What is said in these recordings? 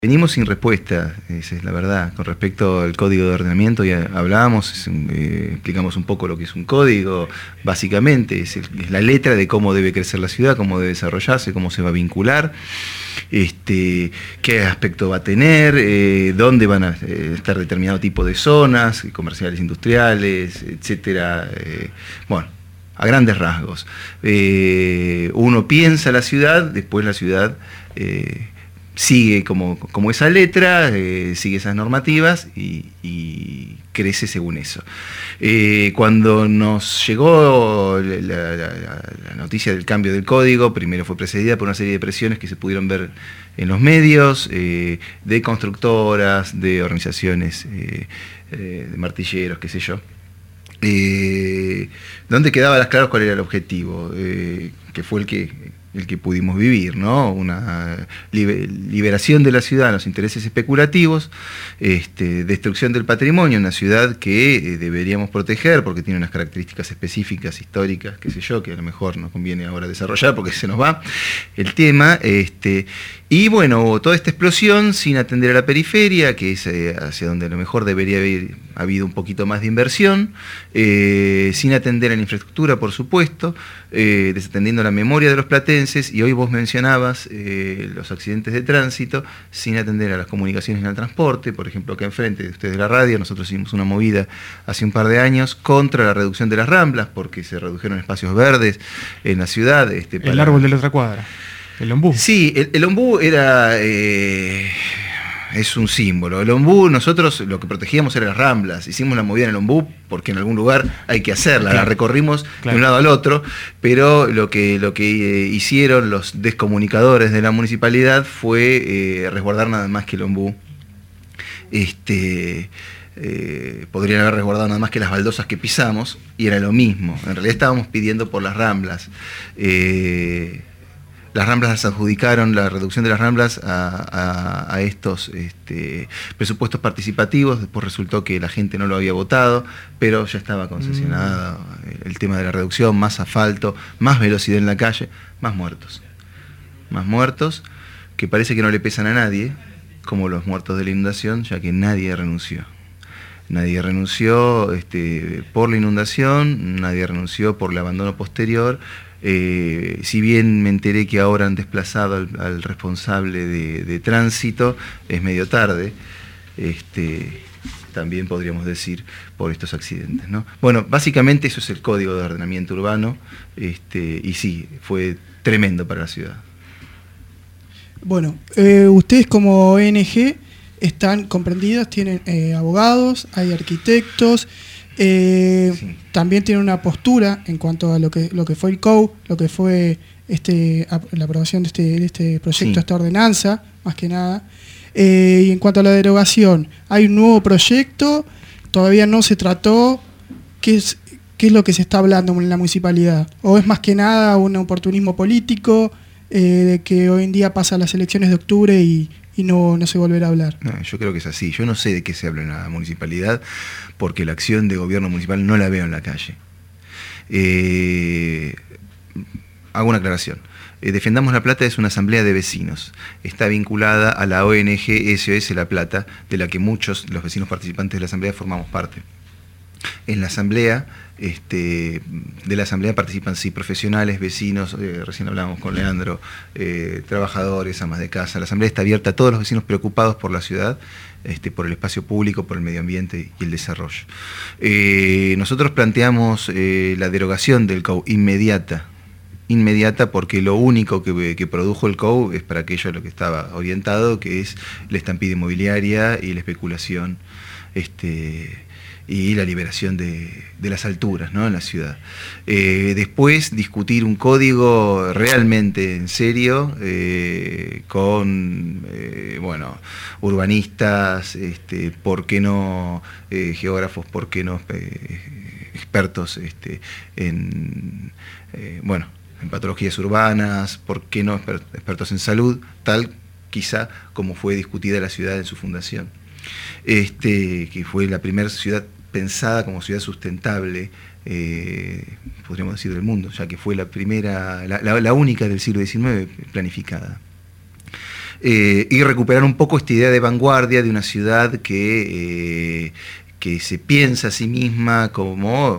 Venimos sin respuesta, esa es la verdad. Con respecto al código de ordenamiento, ya hablábamos, explicamos un poco lo que es un código. Básicamente es la letra de cómo debe crecer la ciudad, cómo debe desarrollarse, cómo se va a vincular, qué aspecto va a tener, dónde van a estar determinado tipo de zonas, comerciales, industriales, etcétera. Bueno, a grandes rasgos. Uno piensa la ciudad, después la ciudad sigue como esa letra, sigue esas normativas y crece según eso. Cuando nos llegó la noticia del cambio del código, primero fue precedida por una serie de presiones que se pudieron ver en los medios, de constructoras, de organizaciones, de martilleros, qué sé yo, donde quedaba claro cuál era el objetivo, que fue el que pudimos vivir, ¿no? Una liberación de la ciudad de los intereses especulativos, destrucción del patrimonio, una ciudad que deberíamos proteger porque tiene unas características específicas, históricas, qué sé yo, que a lo mejor nos conviene ahora desarrollar porque se nos va el tema, y bueno, hubo toda esta explosión sin atender a la periferia, que es hacia donde a lo mejor debería haber habido un poquito más de inversión, sin atender a la infraestructura, por supuesto, desatendiendo la memoria de los platenses, y hoy vos mencionabas los accidentes de tránsito, sin atender a las comunicaciones y al transporte. Por ejemplo, acá enfrente de ustedes de la radio, nosotros hicimos una movida hace un par de años contra la reducción de las ramblas, porque se redujeron espacios verdes en la ciudad. El árbol de la otra cuadra. El ombú. Sí, el ombú era... es un símbolo. El ombú, nosotros lo que protegíamos eran las ramblas. Hicimos la movida en el ombú porque en algún lugar hay que hacerla. Claro. La recorrimos de un lado al otro, pero lo que hicieron los descomunicadores de la municipalidad fue resguardar nada más que el ombú. Podrían haber resguardado nada más que las baldosas que pisamos, y era lo mismo. En realidad estábamos pidiendo por las ramblas. Las ramblas las adjudicaron, la reducción de las ramblas a estos presupuestos participativos. Después resultó que la gente no lo había votado, pero ya estaba concesionado el tema de la reducción, más asfalto, más velocidad en la calle, más muertos. Más muertos que parece que no le pesan a nadie, como los muertos de la inundación, ya que nadie renunció. Nadie renunció por la inundación, nadie renunció por el abandono posterior. Si bien me enteré que ahora han desplazado al responsable de tránsito, es medio tarde, también podríamos decir por estos accidentes, ¿no? Bueno, básicamente eso es el código de ordenamiento urbano, y sí, fue tremendo para la ciudad. Bueno, ustedes como ONG están comprendidas, tienen abogados, hay arquitectos. Sí. También tiene una postura en cuanto a lo que fue el COU, lo que fue la aprobación de este proyecto, sí, esta ordenanza, más que nada. Y en cuanto a la derogación, hay un nuevo proyecto, todavía no se trató. ¿Qué es lo que se está hablando en la municipalidad? ¿O es más que nada un oportunismo político de que hoy en día pasa las elecciones de octubre y no se volverá a hablar? No, yo creo que es así. Yo no sé de qué se habla en la municipalidad, porque la acción de gobierno municipal no la veo en la calle. Hago una aclaración. Defendamos la Plata es una asamblea de vecinos. Está vinculada a la ONG SOS La Plata, de la que muchos de los vecinos participantes de la asamblea formamos parte. En la asamblea, de la asamblea participan sí profesionales, vecinos, recién hablábamos con Leandro, trabajadores, amas de casa. La asamblea está abierta a todos los vecinos preocupados por la ciudad, por el espacio público, por el medio ambiente y el desarrollo. Nosotros planteamos la derogación del COU inmediata, porque lo único que produjo el COU es para aquello a lo que estaba orientado, que es la estampida inmobiliaria y la especulación, y la liberación de las alturas, ¿no?, en la ciudad. Después discutir un código realmente en serio, con urbanistas, ¿por qué no geógrafos, por qué no expertos en patologías urbanas, por qué no expertos en salud, tal quizá como fue discutida la ciudad en su fundación. Que fue la primera ciudad pensada como ciudad sustentable, podríamos decir, del mundo, ya que fue la primera, la única del siglo XIX planificada. y recuperar un poco esta idea de vanguardia de una ciudad que se piensa a sí misma como,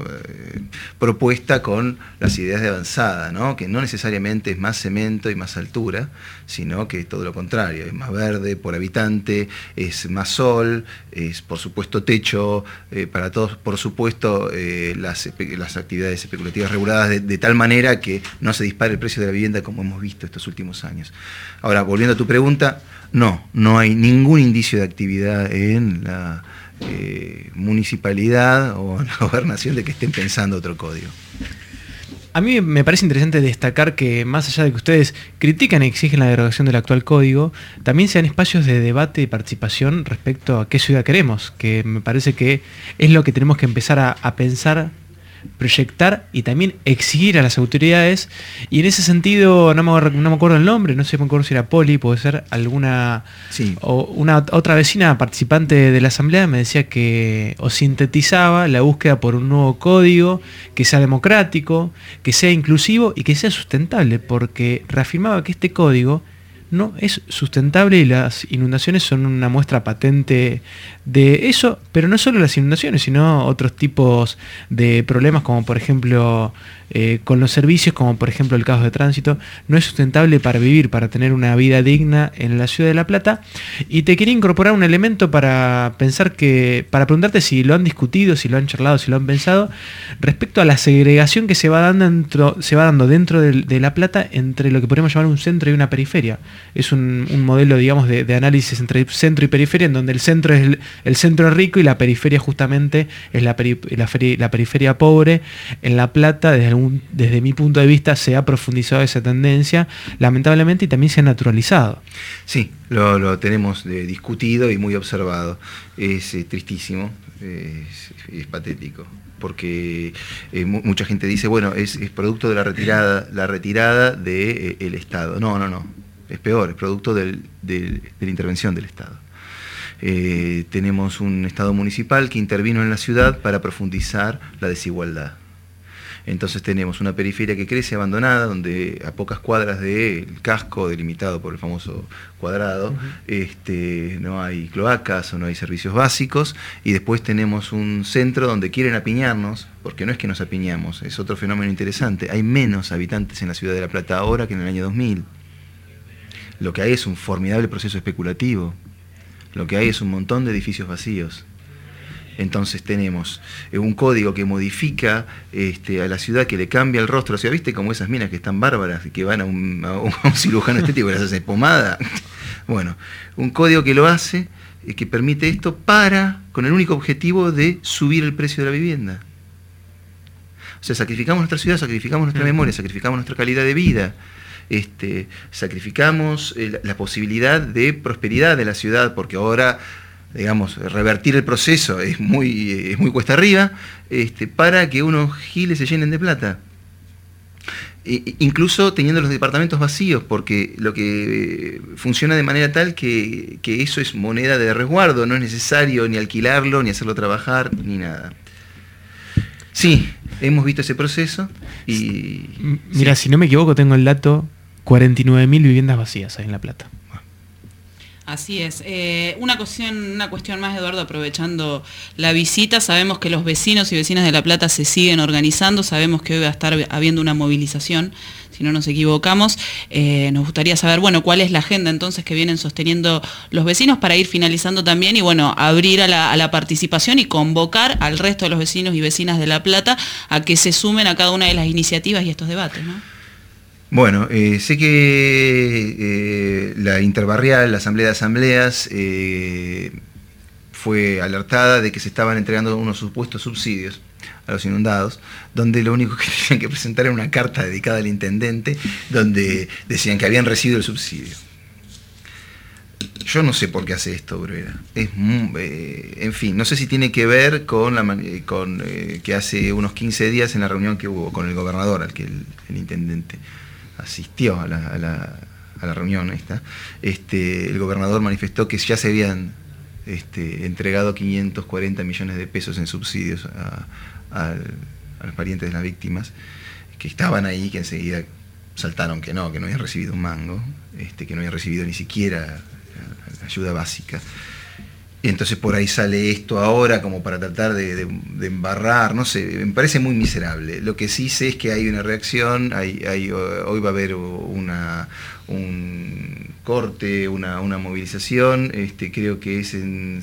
propuesta con las ideas de avanzada, ¿no? Que no necesariamente es más cemento y más altura, sino que es todo lo contrario, es más verde por habitante, es más sol, es por supuesto techo para todos, por supuesto las actividades especulativas reguladas de tal manera que no se dispare el precio de la vivienda como hemos visto estos últimos años. Ahora, volviendo a tu pregunta, no hay ningún indicio de actividad en la municipalidad o en la gobernación de que estén pensando otro código. A mí me parece interesante destacar que más allá de que ustedes critican y exigen la derogación del actual código, también sean espacios de debate y participación respecto a qué ciudad queremos, que me parece que es lo que tenemos que empezar a pensar, proyectar y también exigir a las autoridades. Y en ese sentido, no me acuerdo el nombre, no sé, me acuerdo si era Poli, puede ser alguna, sí, o una otra vecina participante de la asamblea me decía que, o sintetizaba la búsqueda por un nuevo código que sea democrático, que sea inclusivo y que sea sustentable, porque reafirmaba que este código no es sustentable y las inundaciones son una muestra patente de eso, pero no solo las inundaciones, sino otros tipos de problemas como por ejemplo con los servicios, como por ejemplo el caos de tránsito. No es sustentable para vivir, para tener una vida digna en la ciudad de La Plata. Y te quería incorporar un elemento para pensar para preguntarte si lo han discutido, si lo han charlado, si lo han pensado, respecto a la segregación que se va dando dentro de La Plata entre lo que podríamos llamar un centro y una periferia. Es un modelo, digamos, de análisis entre centro y periferia, en donde el centro es el centro rico y la periferia justamente es la periferia pobre. En La Plata, desde mi punto de vista, se ha profundizado esa tendencia, lamentablemente, y también se ha naturalizado. Sí, lo tenemos discutido y muy observado. Es tristísimo, es patético, porque mucha gente dice, bueno, es producto de la retirada del Estado. No, es peor, es producto de la intervención del Estado. Tenemos un Estado municipal que intervino en la ciudad para profundizar la desigualdad. Entonces tenemos una periferia que crece abandonada, donde a pocas cuadras del casco delimitado por el famoso cuadrado, no hay cloacas o no hay servicios básicos, y después tenemos un centro donde quieren apiñarnos, porque no es que nos apiñamos, es otro fenómeno interesante. Hay menos habitantes en la ciudad de La Plata ahora que en el año 2000. Lo que hay es un formidable proceso especulativo, lo que hay es un montón de edificios vacíos. Entonces tenemos un código que modifica a la ciudad, que le cambia el rostro a la ciudad. ¿Viste como esas minas que están bárbaras y que van a un cirujano estético y las hace pomada? Bueno, un código que lo hace, que permite esto con el único objetivo de subir el precio de la vivienda. O sea, sacrificamos nuestra ciudad, sacrificamos nuestra memoria, sacrificamos nuestra calidad de vida. Sacrificamos la posibilidad de prosperidad de la ciudad, porque ahora, digamos, revertir el proceso es muy cuesta arriba, para que unos giles se llenen de plata. Incluso teniendo los departamentos vacíos, porque lo que funciona de manera tal que eso es moneda de resguardo, no es necesario ni alquilarlo, ni hacerlo trabajar, ni nada. Sí, hemos visto ese proceso y... Mira, sí. Si no me equivoco, tengo el dato, 49.000 viviendas vacías hay en La Plata. Así es. Una cuestión más, Eduardo, aprovechando la visita. Sabemos que los vecinos y vecinas de La Plata se siguen organizando. Sabemos que hoy va a estar habiendo una movilización, si no nos equivocamos. Nos gustaría saber, cuál es la agenda entonces que vienen sosteniendo los vecinos para ir finalizando también y, abrir a la participación y convocar al resto de los vecinos y vecinas de La Plata a que se sumen a cada una de las iniciativas y estos debates, ¿no? Bueno, sé que la Interbarrial, la Asamblea de Asambleas, fue alertada de que se estaban entregando unos supuestos subsidios a los inundados, donde lo único que tenían que presentar era una carta dedicada al intendente, donde decían que habían recibido el subsidio. Yo no sé por qué hace esto, Bruera. En fin, no sé si tiene que ver con que hace unos 15 días en la reunión que hubo con el gobernador, al que el intendente asistió a la reunión esta, el gobernador manifestó que ya se habían entregado 540 millones de pesos en subsidios a los parientes de las víctimas, que estaban ahí, que enseguida saltaron que no habían recibido un mango, que no habían recibido ni siquiera ayuda básica. Y entonces por ahí sale esto ahora como para tratar de embarrar, no sé, me parece muy miserable. Lo que sí sé es que hay una reacción, hoy va a haber un corte, una movilización, creo que es en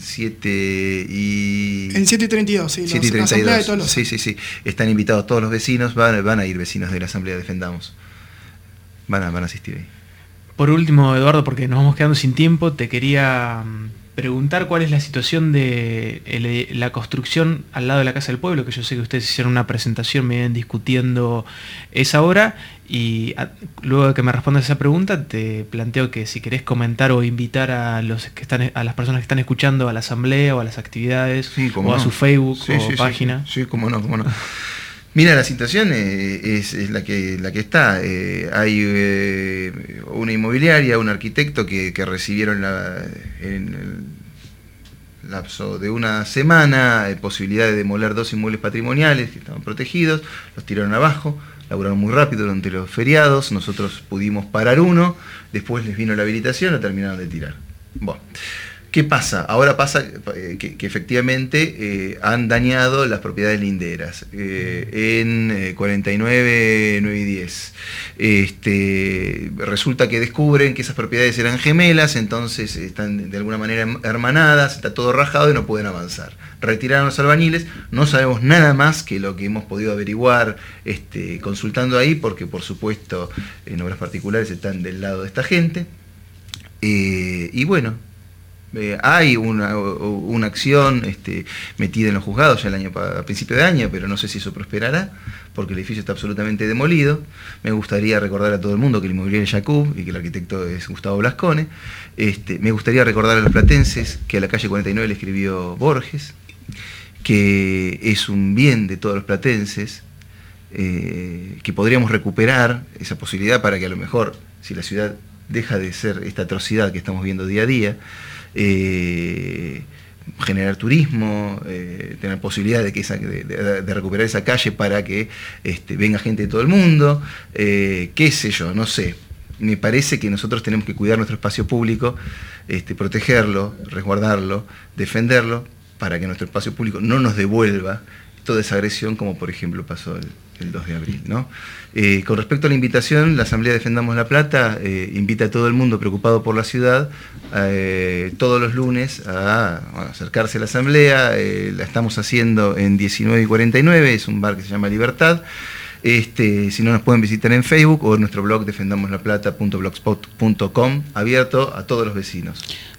7:32, sí, 7:32, sí, están invitados todos los vecinos, van a ir vecinos de la Asamblea Defendamos, van a asistir ahí. Por último, Eduardo, porque nos vamos quedando sin tiempo, te quería preguntar cuál es la situación de la construcción al lado de la Casa del Pueblo, que yo sé que ustedes hicieron una presentación, me vienen discutiendo esa hora, y luego de que me respondas esa pregunta, te planteo que si querés comentar o invitar a las personas que están escuchando a la asamblea o a las actividades, o a su Facebook o página. Sí, cómo no. Mira, la situación es la que está. Hay una inmobiliaria, un arquitecto que recibieron en el lapso de una semana posibilidad de demoler 2 inmuebles patrimoniales que estaban protegidos, los tiraron abajo, laburaron muy rápido durante los feriados, nosotros pudimos parar uno, después les vino la habilitación, lo terminaron de tirar. Bueno. ¿Qué pasa? Ahora pasa que efectivamente han dañado las propiedades linderas en 49, 9 y 10. Resulta que descubren que esas propiedades eran gemelas, entonces están de alguna manera hermanadas, está todo rajado y no pueden avanzar. Retiraron los albañiles, no sabemos nada más que lo que hemos podido averiguar consultando ahí, porque por supuesto en obras particulares están del lado de esta gente. Y bueno, hay una acción metida en los juzgados ya a principio de año, pero no sé si eso prosperará, porque el edificio está absolutamente demolido. Me gustaría recordar a todo el mundo que el inmobiliario es Jacob y que el arquitecto es Gustavo Blascone. Me gustaría recordar a los platenses que a la calle 49 le escribió Borges, que es un bien de todos los platenses, que podríamos recuperar esa posibilidad para que a lo mejor, si la ciudad deja de ser esta atrocidad que estamos viendo día a día, generar turismo, tener posibilidad de recuperar esa calle para que venga gente de todo el mundo, qué sé yo, no sé. Me parece que nosotros tenemos que cuidar nuestro espacio público, protegerlo, resguardarlo, defenderlo, para que nuestro espacio público no nos devuelva toda esa agresión, como por ejemplo pasó el 2 de abril, ¿no? Con respecto a la invitación, la Asamblea Defendamos La Plata invita a todo el mundo preocupado por la ciudad todos los lunes a acercarse a la Asamblea. La estamos haciendo en 19 y 49, es un bar que se llama Libertad. Si no, nos pueden visitar en Facebook o en nuestro blog defendamoslaplata.blogspot.com, abierto a todos los vecinos.